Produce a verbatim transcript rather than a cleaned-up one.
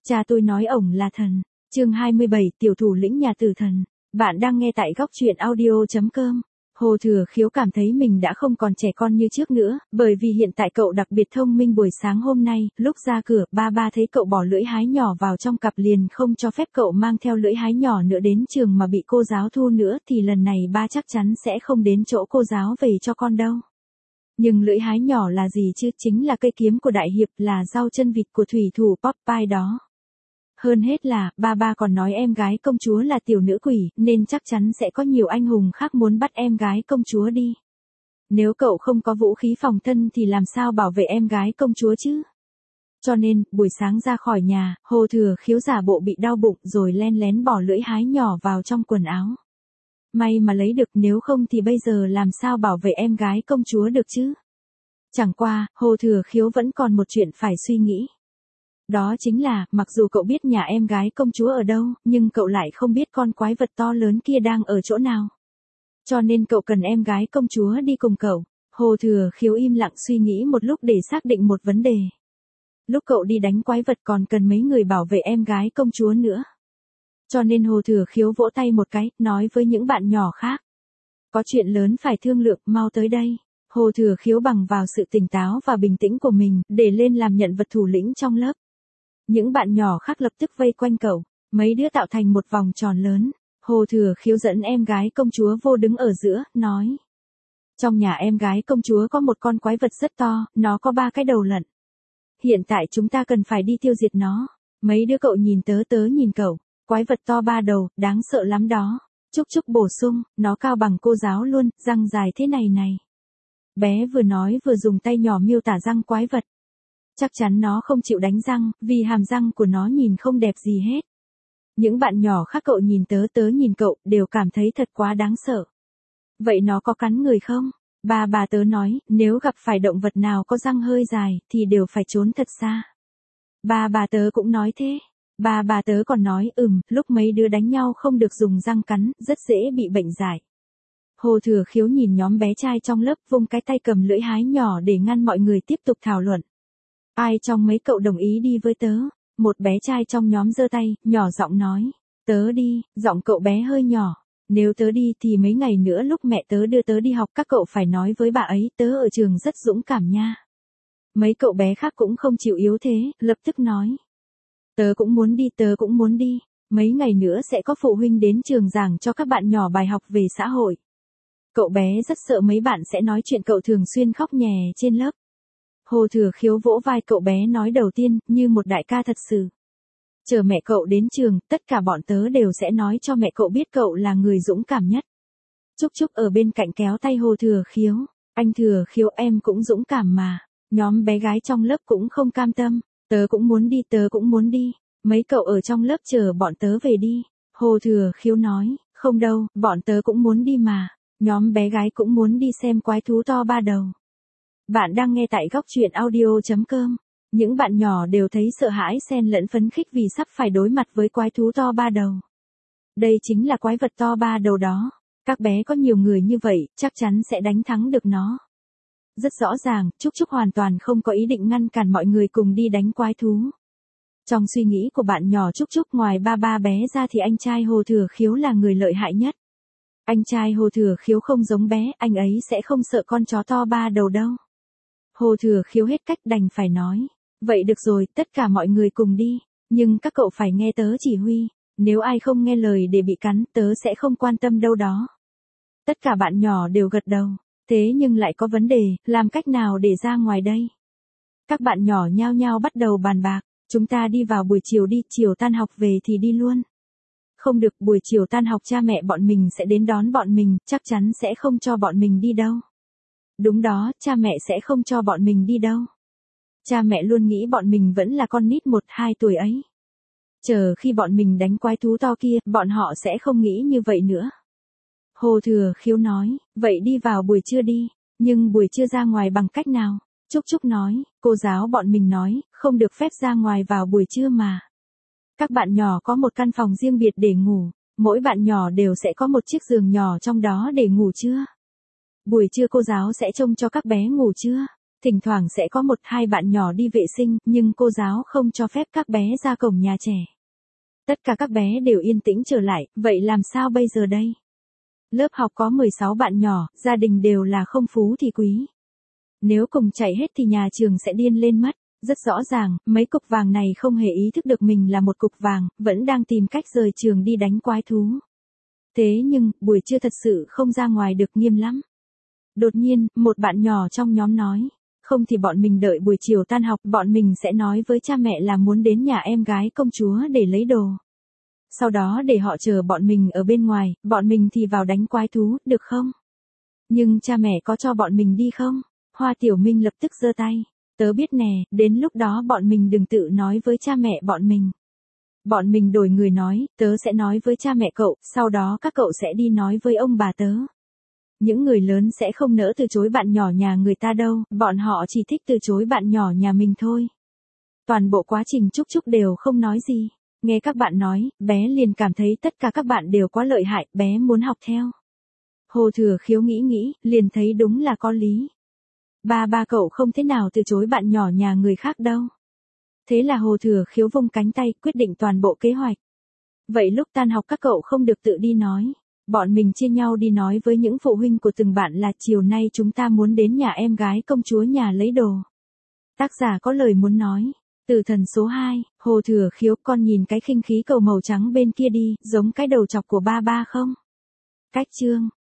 Cha tôi nói ổng là thần. Chương hai mươi bảy, tiểu thủ lĩnh nhà tử thần. Bạn đang nghe tại góc truyện audio chấm com. Hồ Thừa Khiếu cảm thấy mình đã không còn trẻ con như trước nữa, bởi vì hiện tại cậu đặc biệt thông minh. Buổi sáng hôm nay, lúc ra cửa, ba ba thấy cậu bỏ lưỡi hái nhỏ vào trong cặp liền không cho phép cậu mang theo lưỡi hái nhỏ nữa đến trường mà bị cô giáo thu nữa, thì lần này ba chắc chắn sẽ không đến chỗ cô giáo về cho con đâu. Nhưng lưỡi hái nhỏ là gì chứ? Chính là cây kiếm của đại hiệp, là rau chân vịt của thủy thủ Popeye đó. Hơn hết là, ba ba còn nói em gái công chúa là tiểu nữ quỷ, nên chắc chắn sẽ có nhiều anh hùng khác muốn bắt em gái công chúa đi. Nếu cậu không có vũ khí phòng thân thì làm sao bảo vệ em gái công chúa chứ? Cho nên, buổi sáng ra khỏi nhà, Hồ Thừa Khiếu giả bộ bị đau bụng rồi len lén bỏ lưỡi hái nhỏ vào trong quần áo. May mà lấy được, nếu không thì bây giờ làm sao bảo vệ em gái công chúa được chứ? Chẳng qua, Hồ Thừa Khiếu vẫn còn một chuyện phải suy nghĩ. Đó chính là, mặc dù cậu biết nhà em gái công chúa ở đâu, nhưng cậu lại không biết con quái vật to lớn kia đang ở chỗ nào. Cho nên cậu cần em gái công chúa đi cùng cậu. Hồ Thừa Khiếu im lặng suy nghĩ một lúc để xác định một vấn đề. Lúc cậu đi đánh quái vật còn cần mấy người bảo vệ em gái công chúa nữa. Cho nên Hồ Thừa Khiếu vỗ tay một cái, nói với những bạn nhỏ khác. Có chuyện lớn phải thương lượng, mau tới đây. Hồ Thừa Khiếu bằng vào sự tỉnh táo và bình tĩnh của mình, để lên làm nhận vật thủ lĩnh trong lớp. Những bạn nhỏ khác lập tức vây quanh cậu, mấy đứa tạo thành một vòng tròn lớn. Hồ Thừa Khiếu dẫn em gái công chúa vô đứng ở giữa, nói. Trong nhà em gái công chúa có một con quái vật rất to, nó có ba cái đầu lận. Hiện tại chúng ta cần phải đi tiêu diệt nó. Mấy đứa cậu nhìn tớ tớ nhìn cậu, quái vật to ba đầu, đáng sợ lắm đó. Trúc Trúc bổ sung, nó cao bằng cô giáo luôn, răng dài thế này này. Bé vừa nói vừa dùng tay nhỏ miêu tả răng quái vật. Chắc chắn nó không chịu đánh răng, vì hàm răng của nó nhìn không đẹp gì hết. Những bạn nhỏ khác cậu nhìn tớ tớ nhìn cậu, đều cảm thấy thật quá đáng sợ. Vậy nó có cắn người không? Ba bà tớ nói, nếu gặp phải động vật nào có răng hơi dài, thì đều phải trốn thật xa. Ba bà tớ cũng nói thế. Ba bà tớ còn nói, ừm, lúc mấy đứa đánh nhau không được dùng răng cắn, rất dễ bị bệnh dại. Hồ Thừa Khiếu nhìn nhóm bé trai trong lớp vung cái tay cầm lưỡi hái nhỏ để ngăn mọi người tiếp tục thảo luận. Ai trong mấy cậu đồng ý đi với tớ? Một bé trai trong nhóm giơ tay, nhỏ giọng nói. Tớ đi, giọng cậu bé hơi nhỏ. Nếu tớ đi thì mấy ngày nữa lúc mẹ tớ đưa tớ đi học các cậu phải nói với bà ấy tớ ở trường rất dũng cảm nha. Mấy cậu bé khác cũng không chịu yếu thế, lập tức nói. Tớ cũng muốn đi, tớ cũng muốn đi. Mấy ngày nữa sẽ có phụ huynh đến trường giảng cho các bạn nhỏ bài học về xã hội. Cậu bé rất sợ mấy bạn sẽ nói chuyện cậu thường xuyên khóc nhè trên lớp. Hồ Thừa Khiếu vỗ vai cậu bé nói đầu tiên, như một đại ca thật sự. Chờ mẹ cậu đến trường, tất cả bọn tớ đều sẽ nói cho mẹ cậu biết cậu là người dũng cảm nhất. Trúc Trúc ở bên cạnh kéo tay Hồ Thừa Khiếu. Anh Thừa Khiếu em cũng dũng cảm mà. Nhóm bé gái trong lớp cũng không cam tâm. Tớ cũng muốn đi, tớ cũng muốn đi. Mấy cậu ở trong lớp chờ bọn tớ về đi. Hồ Thừa Khiếu nói, không đâu, bọn tớ cũng muốn đi mà. Nhóm bé gái cũng muốn đi xem quái thú to ba đầu. Bạn đang nghe tại góc truyện audio chấm com. Những bạn nhỏ đều thấy sợ hãi xen lẫn phấn khích vì sắp phải đối mặt với quái thú to ba đầu. Đây chính là quái vật to ba đầu đó. Các bé có nhiều người như vậy, chắc chắn sẽ đánh thắng được nó. Rất rõ ràng, Trúc Trúc hoàn toàn không có ý định ngăn cản mọi người cùng đi đánh quái thú. Trong suy nghĩ của bạn nhỏ Trúc Trúc, ngoài ba ba bé ra thì anh trai Hồ Thừa Khiếu là người lợi hại nhất. Anh trai Hồ Thừa Khiếu không giống bé, anh ấy sẽ không sợ con chó to ba đầu đâu. Hồ Thừa Khiếu hết cách đành phải nói. Vậy được rồi, tất cả mọi người cùng đi. Nhưng các cậu phải nghe tớ chỉ huy. Nếu ai không nghe lời để bị cắn, tớ sẽ không quan tâm đâu đó. Tất cả bạn nhỏ đều gật đầu. Thế nhưng lại có vấn đề, làm cách nào để ra ngoài đây? Các bạn nhỏ nhao nhao bắt đầu bàn bạc. Chúng ta đi vào buổi chiều đi, chiều tan học về thì đi luôn. Không được, buổi chiều tan học cha mẹ bọn mình sẽ đến đón bọn mình, chắc chắn sẽ không cho bọn mình đi đâu. Đúng đó, cha mẹ sẽ không cho bọn mình đi đâu. Cha mẹ luôn nghĩ bọn mình vẫn là con nít một hai tuổi ấy. Chờ khi bọn mình đánh quái thú to kia, bọn họ sẽ không nghĩ như vậy nữa. Hồ Thừa Khiếu nói, vậy đi vào buổi trưa đi, nhưng buổi trưa ra ngoài bằng cách nào? Trúc Trúc nói, cô giáo bọn mình nói, không được phép ra ngoài vào buổi trưa mà. Các bạn nhỏ có một căn phòng riêng biệt để ngủ, mỗi bạn nhỏ đều sẽ có một chiếc giường nhỏ trong đó để ngủ trưa. Buổi trưa cô giáo sẽ trông cho các bé ngủ trưa. Thỉnh thoảng sẽ có một hai bạn nhỏ đi vệ sinh, nhưng cô giáo không cho phép các bé ra cổng nhà trẻ. Tất cả các bé đều yên tĩnh trở lại, vậy làm sao bây giờ đây? Lớp học có mười sáu bạn nhỏ, gia đình đều là không phú thì quý. Nếu cùng chạy hết thì nhà trường sẽ điên lên mất. Rất rõ ràng, mấy cục vàng này không hề ý thức được mình là một cục vàng, vẫn đang tìm cách rời trường đi đánh quái thú. Thế nhưng, buổi trưa thật sự không ra ngoài được, nghiêm lắm. Đột nhiên, một bạn nhỏ trong nhóm nói, không thì bọn mình đợi buổi chiều tan học, bọn mình sẽ nói với cha mẹ là muốn đến nhà em gái công chúa để lấy đồ. Sau đó để họ chờ bọn mình ở bên ngoài, bọn mình thì vào đánh quái thú, được không? Nhưng cha mẹ có cho bọn mình đi không? Hoa Tiểu Minh lập tức giơ tay. Tớ biết nè, đến lúc đó bọn mình đừng tự nói với cha mẹ bọn mình. Bọn mình đổi người nói, tớ sẽ nói với cha mẹ cậu, sau đó các cậu sẽ đi nói với ông bà tớ. Những người lớn sẽ không nỡ từ chối bạn nhỏ nhà người ta đâu, bọn họ chỉ thích từ chối bạn nhỏ nhà mình thôi. Toàn bộ quá trình Trúc Trúc đều không nói gì. Nghe các bạn nói, bé liền cảm thấy tất cả các bạn đều quá lợi hại, bé muốn học theo. Hồ Thừa Khiếu nghĩ nghĩ, liền thấy đúng là có lý. Ba ba cậu không thế nào từ chối bạn nhỏ nhà người khác đâu. Thế là Hồ Thừa Khiếu vung cánh tay, quyết định toàn bộ kế hoạch. Vậy lúc tan học các cậu không được tự đi nói. Bọn mình chia nhau đi nói với những phụ huynh của từng bạn là chiều nay chúng ta muốn đến nhà em gái công chúa nhà lấy đồ. Tác giả có lời muốn nói. Tử thần số hai, Hồ Thừa Khiếu, con nhìn cái khinh khí cầu màu trắng bên kia đi, giống cái đầu chọc của ba ba không? Cách chương.